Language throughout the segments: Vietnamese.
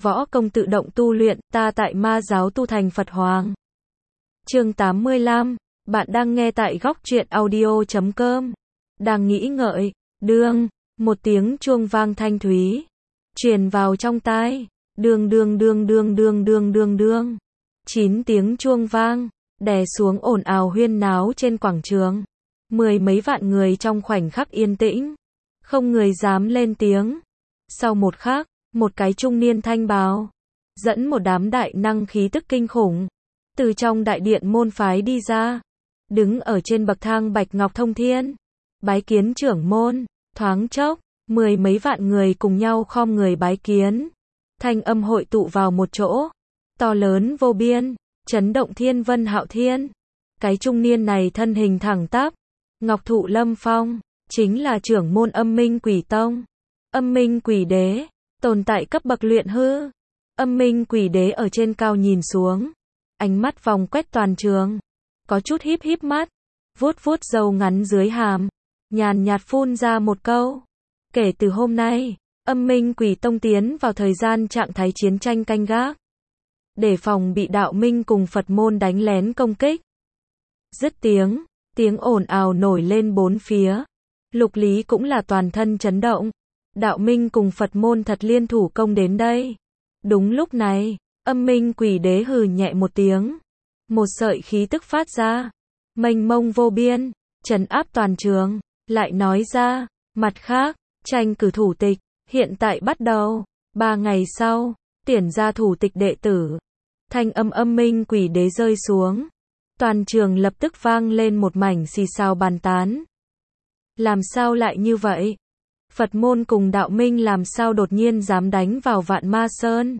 võ công tự động tu luyện, ta tại ma giáo tu thành Phật Hoàng. Chương 85, bạn đang nghe tại góc truyện audio.com. Đang nghĩ ngợi, đương, một tiếng chuông vang thanh thúy, truyền vào trong tai, đương đương đương đương đương đương đương đương. 9 tiếng chuông vang, đè xuống ồn ào huyên náo trên quảng trường. Mười mấy vạn người trong khoảnh khắc yên tĩnh, không người dám lên tiếng. Sau một khắc, một cái trung niên thanh bào, dẫn một đám đại năng khí tức kinh khủng, từ trong đại điện môn phái đi ra, đứng ở trên bậc thang bạch ngọc thông thiên, bái kiến trưởng môn. Thoáng chốc, mười mấy vạn người cùng nhau khom người bái kiến. Thanh âm hội tụ vào một chỗ, to lớn vô biên, chấn động thiên vân hạo thiên. Cái trung niên này thân hình thẳng tắp, ngọc thụ lâm phong, chính là trưởng môn Âm Minh Quỷ Tông. Âm Minh Quỷ Đế, tồn tại cấp bậc luyện hư. Âm Minh Quỷ Đế ở trên cao nhìn xuống, ánh mắt vòng quét toàn trường, có chút híp híp mắt, vuốt vuốt râu ngắn dưới hàm, nhàn nhạt phun ra một câu. Kể từ hôm nay, Âm Minh Quỷ Tông tiến vào thời gian trạng thái chiến tranh canh gác, để phòng bị đạo minh cùng Phật môn đánh lén công kích. Dứt tiếng, tiếng ồn ào nổi lên bốn phía. Lục Lý cũng là toàn thân chấn động. Đạo minh cùng Phật môn thật liên thủ công đến đây. Đúng lúc này, Âm Minh Quỷ Đế hừ nhẹ một tiếng. Một sợi khí tức phát ra, mênh mông vô biên, trấn áp toàn trường, lại nói ra, mặt khác, tranh cử thủ tịch, hiện tại bắt đầu. 3 ngày sau, tuyển ra thủ tịch đệ tử. Thanh âm Âm Minh Quỷ Đế rơi xuống, toàn trường lập tức vang lên một mảnh xì xào bàn tán. Làm sao lại như vậy? Phật môn cùng đạo minh làm sao đột nhiên dám đánh vào Vạn Ma Sơn?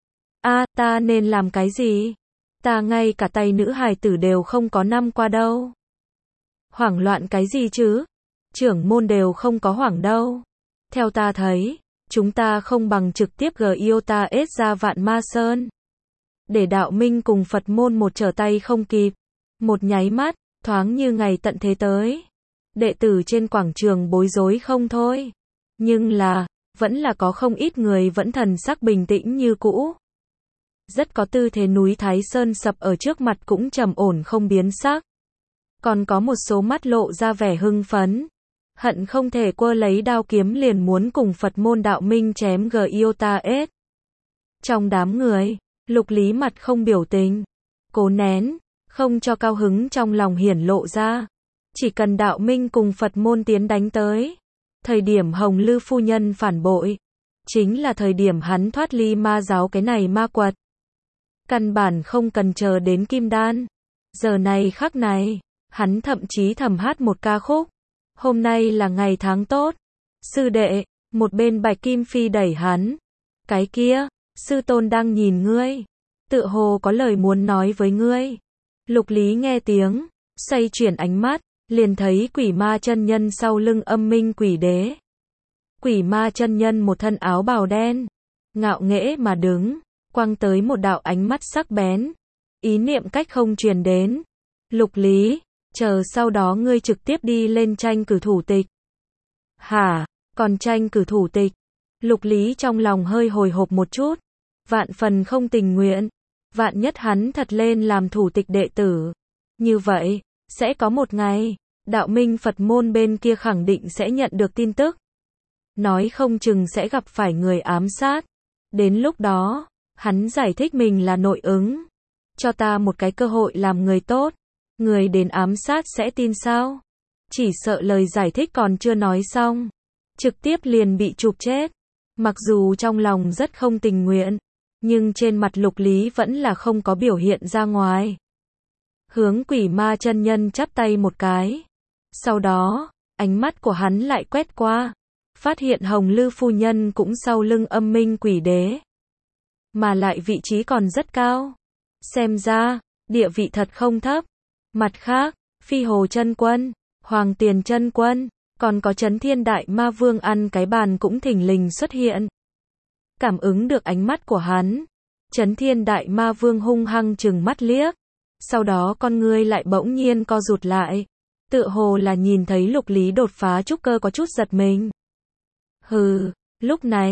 Ta nên làm cái gì? Ta ngay cả tay nữ hài tử đều không có năm qua đâu. Hoảng loạn cái gì chứ? Trưởng môn đều không có hoảng đâu. Theo ta thấy, chúng ta không bằng trực tiếp GIOTA-S ra Vạn Ma Sơn, để đạo minh cùng Phật môn một trở tay không kịp. Một nháy mắt, thoáng như ngày tận thế tới. Đệ tử trên quảng trường bối rối không thôi. Nhưng là, vẫn là có không ít người vẫn thần sắc bình tĩnh như cũ. Rất có tư thế núi Thái Sơn sập ở trước mặt cũng trầm ổn không biến sắc. Còn có một số mắt lộ ra vẻ hưng phấn, hận không thể quơ lấy đao kiếm liền muốn cùng Phật môn đạo minh chém GIOTA-S. Trong đám người, Lục Lý mặt không biểu tình, cố nén, không cho cao hứng trong lòng hiển lộ ra. Chỉ cần đạo minh cùng Phật môn tiến đánh tới, thời điểm Hồng Lư phu nhân phản bội, chính là thời điểm hắn thoát ly ma giáo cái này ma quật. Căn bản không cần chờ đến kim đan. Giờ này khắc này, hắn thậm chí thầm hát một ca khúc. Hôm nay là ngày tháng tốt. Sư đệ, một bên Bạch Kim Phi đẩy hắn. Cái kia, sư tôn đang nhìn ngươi, tựa hồ có lời muốn nói với ngươi. Lục Lý nghe tiếng, xoay chuyển ánh mắt, liền thấy Quỷ Ma chân nhân sau lưng Âm Minh Quỷ Đế. Quỷ Ma chân nhân một thân áo bào đen, ngạo nghễ mà đứng, quăng tới một đạo ánh mắt sắc bén. Ý niệm cách không truyền đến. Lục Lý, chờ sau đó ngươi trực tiếp đi lên tranh cử thủ tịch. Hả, còn tranh cử thủ tịch? Lục Lý trong lòng hơi hồi hộp một chút, vạn phần không tình nguyện. Vạn nhất hắn thật lên làm thủ tịch đệ tử, như vậy, sẽ có một ngày, đạo minh Phật môn bên kia khẳng định sẽ nhận được tin tức. Nói không chừng sẽ gặp phải người ám sát. Đến lúc đó, hắn giải thích mình là nội ứng. Cho ta một cái cơ hội làm người tốt. Người đến ám sát sẽ tin sao? Chỉ sợ lời giải thích còn chưa nói xong, trực tiếp liền bị chụp chết. Mặc dù trong lòng rất không tình nguyện, nhưng trên mặt Lục Lý vẫn là không có biểu hiện ra ngoài. Hướng Quỷ Ma chân nhân chắp tay một cái. Sau đó, ánh mắt của hắn lại quét qua, phát hiện Hồng Lư phu nhân cũng sau lưng Âm Minh Quỷ Đế, mà lại vị trí còn rất cao. Xem ra, địa vị thật không thấp. Mặt khác, Phi Hồ chân quân, Hoàng Tiền chân quân, còn có Chấn Thiên Đại Ma Vương ăn cái bàn cũng thình lình xuất hiện. Cảm ứng được ánh mắt của hắn, Chấn Thiên Đại Ma Vương hung hăng trừng mắt liếc, sau đó con ngươi lại bỗng nhiên co rụt lại, tựa hồ là nhìn thấy Lục Lý đột phá trúc cơ có chút giật mình. Hừ, lúc này,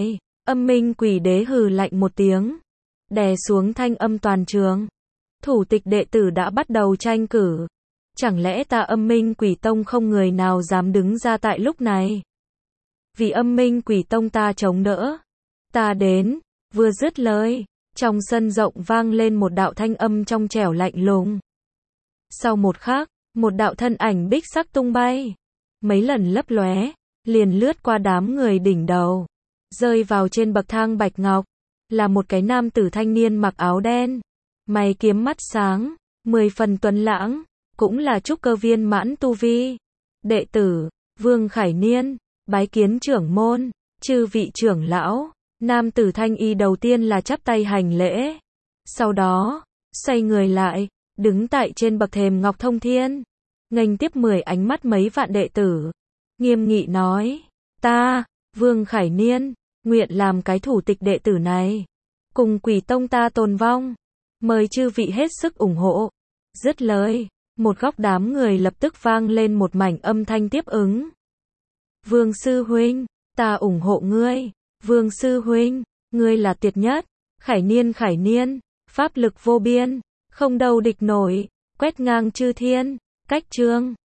Âm minh quỷ đế hừ lạnh một tiếng, đè xuống thanh âm toàn trường. Thủ tịch đệ tử đã bắt đầu tranh cử. Chẳng lẽ ta âm minh quỷ tông không người nào dám đứng ra tại lúc này? Vì âm minh quỷ tông ta chống đỡ. Ta đến, vừa dứt lời, trong sân rộng vang lên một đạo thanh âm trong trẻo lạnh lùng. Sau một khắc, một đạo thân ảnh bích sắc tung bay, mấy lần lấp lóe, liền lướt qua đám người đỉnh đầu, rơi vào trên bậc thang bạch ngọc, là một cái nam tử thanh niên mặc áo đen, mày kiếm mắt sáng, 10 phần tuấn lãng, cũng là trúc cơ viên mãn tu vi. Đệ tử, Vương Khải Niên, bái kiến trưởng môn, chư vị trưởng lão. Nam tử thanh y đầu tiên là chắp tay hành lễ, sau đó, xoay người lại, đứng tại trên bậc thềm ngọc thông thiên, nghênh tiếp 10 ánh mắt mấy vạn đệ tử, nghiêm nghị nói, ta, Vương Khải Niên, nguyện làm cái thủ tịch đệ tử này, cùng quỷ tông ta tồn vong, mời chư vị hết sức ủng hộ. Dứt lời, một góc đám người lập tức vang lên một mảnh âm thanh tiếp ứng. Vương sư huynh, ta ủng hộ ngươi. Vương sư huynh, ngươi là tuyệt nhất. Khải Niên, pháp lực vô biên, không đâu địch nổi, quét ngang chư thiên. Cách chương